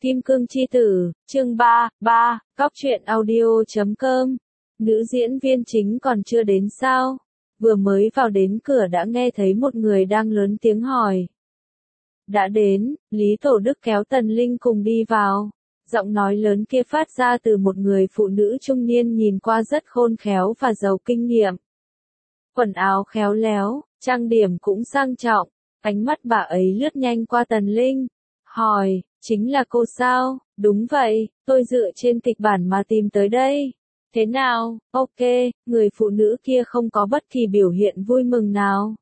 Kim Cương Chi Tử, chương 3, Cóc truyện audio.com. Nữ diễn viên chính còn chưa đến sao? Vừa mới vào đến cửa đã nghe thấy một người đang lớn tiếng hỏi. Đã đến, Lý Tổ Đức kéo Tần Linh cùng đi vào. Giọng nói lớn kia phát ra từ một người phụ nữ trung niên nhìn qua rất khôn khéo và giàu kinh nghiệm. Quần áo khéo léo, trang điểm cũng sang trọng, ánh mắt bà ấy lướt nhanh qua Tần Linh. Hỏi, chính là cô sao? Đúng vậy, tôi dựa trên kịch bản mà tìm tới đây. Thế nào, ok, người phụ nữ kia không có bất kỳ biểu hiện vui mừng nào.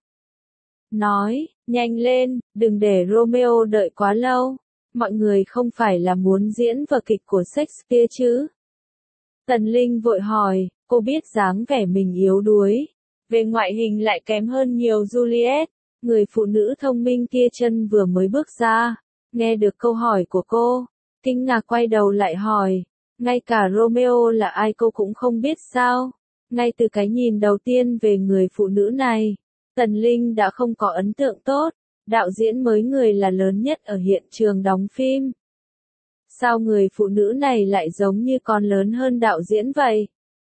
Nói, nhanh lên, đừng để Romeo đợi quá lâu. Mọi người không phải là muốn diễn vở kịch của Shakespeare chứ? Tần Linh vội hỏi, cô biết dáng vẻ mình yếu đuối. Về ngoại hình lại kém hơn nhiều Juliet. Người phụ nữ thông minh kia chân vừa mới bước ra. Nghe được câu hỏi của cô, kinh ngạc quay đầu lại hỏi, ngay cả Romeo là ai cô cũng không biết sao? Ngay từ cái nhìn đầu tiên về người phụ nữ này, Tần Linh đã không có ấn tượng tốt, đạo diễn mới người là lớn nhất ở hiện trường đóng phim. Sao người phụ nữ này lại giống như con lớn hơn đạo diễn vậy?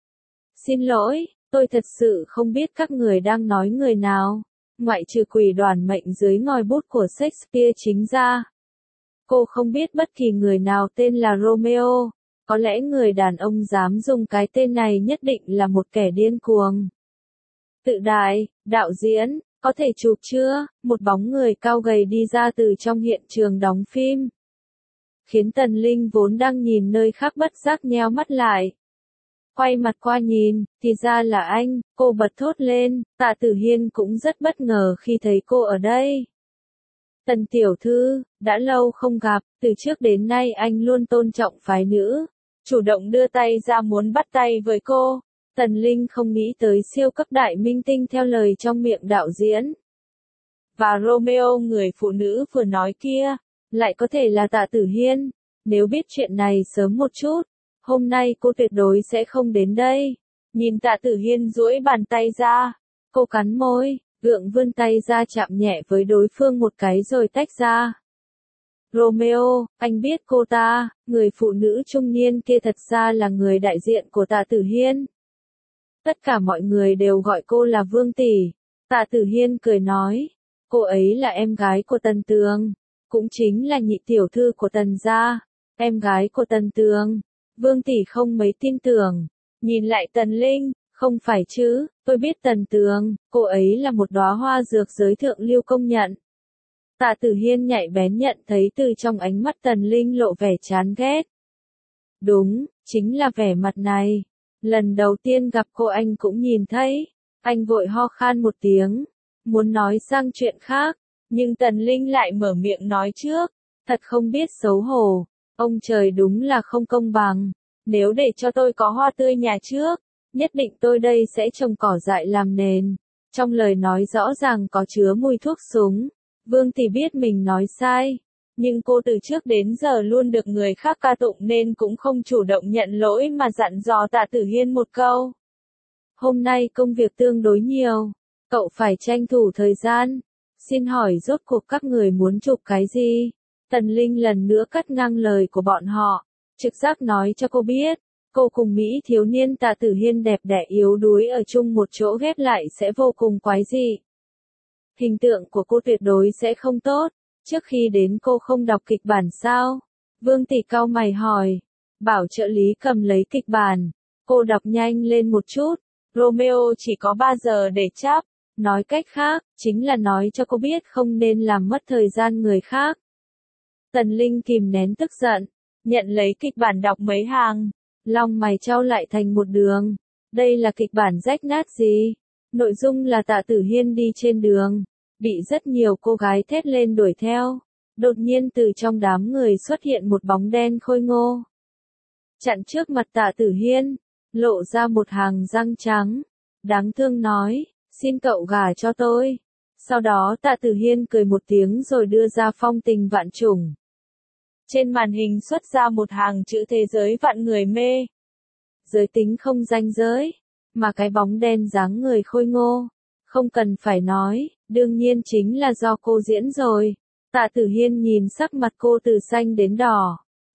Xin lỗi, tôi thật sự không biết các người đang nói người nào, ngoại trừ quỷ đoàn mệnh dưới ngòi bút của Shakespeare chính ra. Cô không biết bất kỳ người nào tên là Romeo, có lẽ người đàn ông dám dùng cái tên này nhất định là một kẻ điên cuồng. Tự đại, đạo diễn, có thể chụp chưa? Một bóng người cao gầy đi ra từ trong hiện trường đóng phim. Khiến Tần Linh vốn đang nhìn nơi khác bất giác nheo mắt lại. Quay mặt qua nhìn, thì ra là anh, cô bật thốt lên, Tạ Tử Hiên cũng rất bất ngờ khi thấy cô ở đây. Tần tiểu thư, đã lâu không gặp, từ trước đến nay anh luôn tôn trọng phái nữ, chủ động đưa tay ra muốn bắt tay với cô. Tần Linh không nghĩ tới siêu cấp đại minh tinh theo lời trong miệng đạo diễn. Và Romeo người phụ nữ vừa nói kia, lại có thể là Tạ Tử Hiên. Nếu biết chuyện này sớm một chút, hôm nay cô tuyệt đối sẽ không đến đây. Nhìn Tạ Tử Hiên duỗi bàn tay ra, cô cắn môi. Gượng vươn tay ra chạm nhẹ với đối phương một cái rồi tách ra. Romeo, anh biết cô ta, người phụ nữ trung niên kia thật ra là người đại diện của Tạ Tử Hiên. Tất cả mọi người đều gọi cô là Vương tỷ. Tạ Tử Hiên cười nói, cô ấy là em gái của Tần Tường, cũng chính là nhị tiểu thư của Tần gia, em gái của Tần Tường. Vương tỷ không mấy tin tưởng, nhìn lại Tần Linh. Không phải chứ, tôi biết Tần Tường, cô ấy là một đóa hoa dược giới thượng lưu công nhận. Tạ Tử Hiên nhạy bén nhận thấy từ trong ánh mắt Tần Linh lộ vẻ chán ghét. Đúng, chính là vẻ mặt này. Lần đầu tiên gặp cô anh cũng nhìn thấy. Anh vội ho khan một tiếng, muốn nói sang chuyện khác, nhưng Tần Linh lại mở miệng nói trước. Thật không biết xấu hổ, ông trời đúng là không công bằng. Nếu để cho tôi có hoa tươi nhà trước, nhất định tôi đây sẽ trồng cỏ dại làm nền. Trong lời nói rõ ràng có chứa mùi thuốc súng. Vương tỷ biết mình nói sai, nhưng cô từ trước đến giờ luôn được người khác ca tụng nên cũng không chủ động nhận lỗi mà dặn dò Tạ Tử Hiên một câu. Hôm nay công việc tương đối nhiều, cậu phải tranh thủ thời gian. Xin hỏi rốt cuộc các người muốn chụp cái gì? Tần Linh lần nữa cắt ngang lời của bọn họ, trực giác nói cho cô biết. Cô cùng Mỹ thiếu niên Tạ Tử Hiên đẹp đẽ yếu đuối ở chung một chỗ ghép lại sẽ vô cùng quái dị. Hình tượng của cô tuyệt đối sẽ không tốt. Trước khi đến cô không đọc kịch bản sao? Vương tỷ cau mày hỏi. Bảo trợ lý cầm lấy kịch bản. Cô đọc nhanh lên một chút. Romeo chỉ có 3 giờ để chắp. Nói cách khác, chính là nói cho cô biết không nên làm mất thời gian người khác. Tần Linh kìm nén tức giận. Nhận lấy kịch bản đọc mấy hàng. Lòng mày trao lại thành một đường. Đây là kịch bản rách nát gì? Nội dung là Tạ Tử Hiên đi trên đường, bị rất nhiều cô gái thét lên đuổi theo. Đột nhiên từ trong đám người xuất hiện một bóng đen khôi ngô. Chặn trước mặt Tạ Tử Hiên, lộ ra một hàng răng trắng. Đáng thương nói, xin cậu gả cho tôi. Sau đó Tạ Tử Hiên cười một tiếng rồi đưa ra phong tình vạn trùng. Trên màn hình xuất ra một hàng chữ thế giới vạn người mê. Giới tính không ranh giới, mà cái bóng đen dáng người khôi ngô. Không cần phải nói, đương nhiên chính là do cô diễn rồi. Tạ Tử Hiên nhìn sắc mặt cô từ xanh đến đỏ.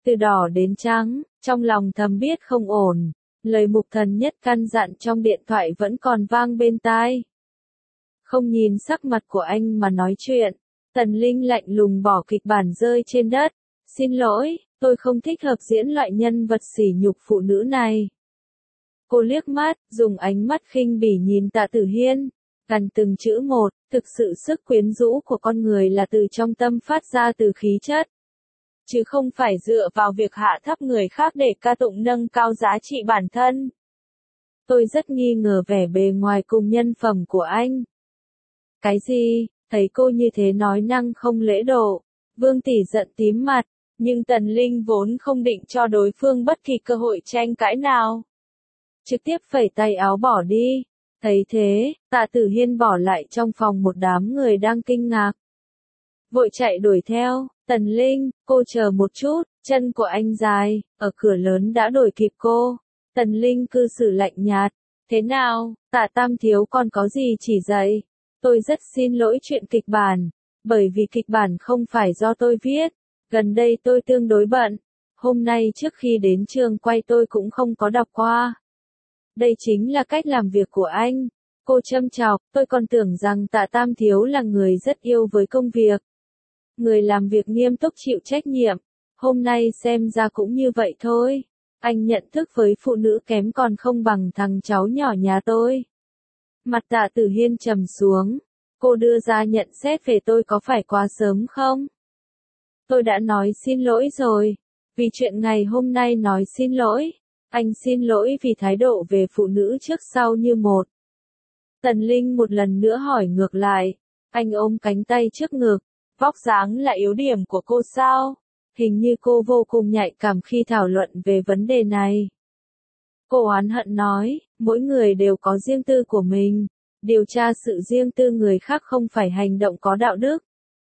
từ đỏ đến trắng, trong lòng thầm biết không ổn. Lời Mục Thần Nhất căn dặn trong điện thoại vẫn còn vang bên tai. Không nhìn sắc mặt của anh mà nói chuyện, Tần Linh lạnh lùng bỏ kịch bản rơi trên đất. Xin lỗi, tôi không thích hợp diễn loại nhân vật sỉ nhục phụ nữ này. Cô liếc mắt, dùng ánh mắt khinh bỉ nhìn Tạ Tử Hiên, gần từng chữ một, thực sự sức quyến rũ của con người là từ trong tâm phát ra từ khí chất, chứ không phải dựa vào việc hạ thấp người khác để ca tụng nâng cao giá trị bản thân. Tôi rất nghi ngờ vẻ bề ngoài cùng nhân phẩm của anh. Cái gì? Thấy cô như thế nói năng không lễ độ, Vương tỷ giận tím mặt, nhưng Tần Linh vốn không định cho đối phương bất kỳ cơ hội tranh cãi nào. Trực tiếp phẩy tay áo bỏ đi. Thấy thế, Tạ Tử Hiên bỏ lại trong phòng một đám người đang kinh ngạc. Vội chạy đuổi theo, Tần Linh, cô chờ một chút, chân của anh dài, ở cửa lớn đã đuổi kịp cô. Tần Linh cư xử lạnh nhạt, thế nào, Tạ Tam thiếu còn có gì chỉ dạy? Tôi rất xin lỗi chuyện kịch bản, bởi vì kịch bản không phải do tôi viết, gần đây tôi tương đối bận, hôm nay trước khi đến trường quay tôi cũng không có đọc qua. Đây chính là cách làm việc của anh. Cô châm chọc, tôi còn tưởng rằng Tạ Tam thiếu là người rất yêu với công việc. Người làm việc nghiêm túc chịu trách nhiệm, hôm nay xem ra cũng như vậy thôi. Anh nhận thức với phụ nữ kém còn không bằng thằng cháu nhỏ nhà tôi. Mặt Tạ Tử Hiên trầm xuống, cô đưa ra nhận xét về tôi có phải quá sớm không? Tôi đã nói xin lỗi rồi, vì chuyện ngày hôm nay nói xin lỗi. Anh xin lỗi vì thái độ về phụ nữ trước sau như một. Tần Linh một lần nữa hỏi ngược lại, anh ôm cánh tay trước ngực, vóc dáng là yếu điểm của cô sao? Hình như cô vô cùng nhạy cảm khi thảo luận về vấn đề này. Cô oán hận nói, mỗi người đều có riêng tư của mình, điều tra sự riêng tư người khác không phải hành động có đạo đức.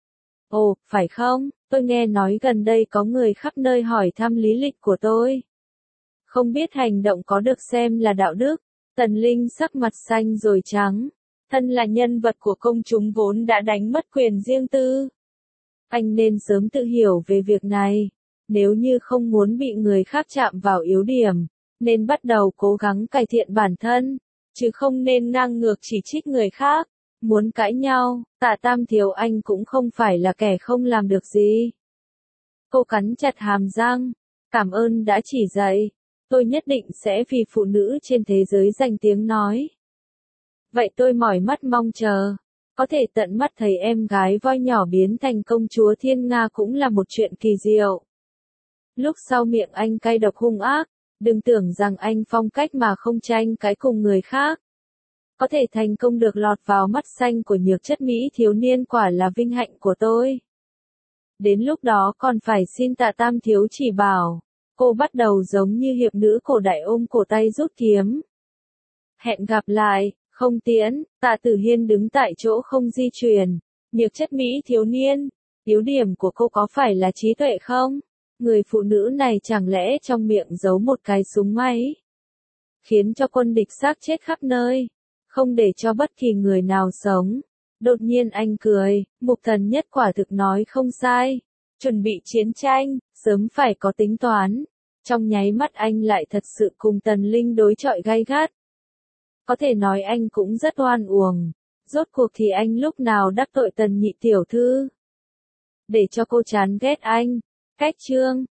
Ồ, phải không? Tôi nghe nói gần đây có người khắp nơi hỏi thăm lý lịch của tôi. Không biết hành động có được xem là đạo đức. Tần Linh sắc mặt xanh rồi trắng. Thân là nhân vật của công chúng vốn đã đánh mất quyền riêng tư. Anh nên sớm tự hiểu về việc này. Nếu như không muốn bị người khác chạm vào yếu điểm, nên bắt đầu cố gắng cải thiện bản thân, chứ không nên ngang ngược chỉ trích người khác. Muốn cãi nhau, Tạ Tam thiếu anh cũng không phải là kẻ không làm được gì. Cô cắn chặt hàm răng. Cảm ơn đã chỉ dạy. Tôi nhất định sẽ vì phụ nữ trên thế giới giành tiếng nói. Vậy tôi mỏi mắt mong chờ. Có thể tận mắt thấy em gái voi nhỏ biến thành công chúa thiên nga cũng là một chuyện kỳ diệu. Lúc sau miệng anh cay độc hung ác, đừng tưởng rằng anh phong cách mà không tranh cãi cùng người khác. Có thể thành công được lọt vào mắt xanh của nhược chất Mỹ thiếu niên quả là vinh hạnh của tôi. Đến lúc đó còn phải xin Tạ Tam thiếu chỉ bảo. Cô bắt đầu giống như hiệp nữ cổ đại ôm cổ tay rút kiếm. Hẹn gặp lại, không tiễn. Tạ Tử Hiên đứng tại chỗ không di chuyển. Nhược chất Mỹ thiếu niên, yếu điểm của cô có phải là trí tuệ không? Người phụ nữ này chẳng lẽ trong miệng giấu một cái súng máy, khiến cho quân địch xác chết khắp nơi, không để cho bất kỳ người nào sống. Đột nhiên anh cười, Mục Thần Nhất quả thực nói không sai. Chuẩn bị chiến tranh, sớm phải có tính toán. Trong nháy mắt anh lại thật sự cùng Tần Linh đối chọi gay gắt. Có thể nói anh cũng rất oan uổng. Rốt cuộc thì anh lúc nào đắc tội Tần nhị tiểu thư, để cho cô chán ghét anh. Cách chương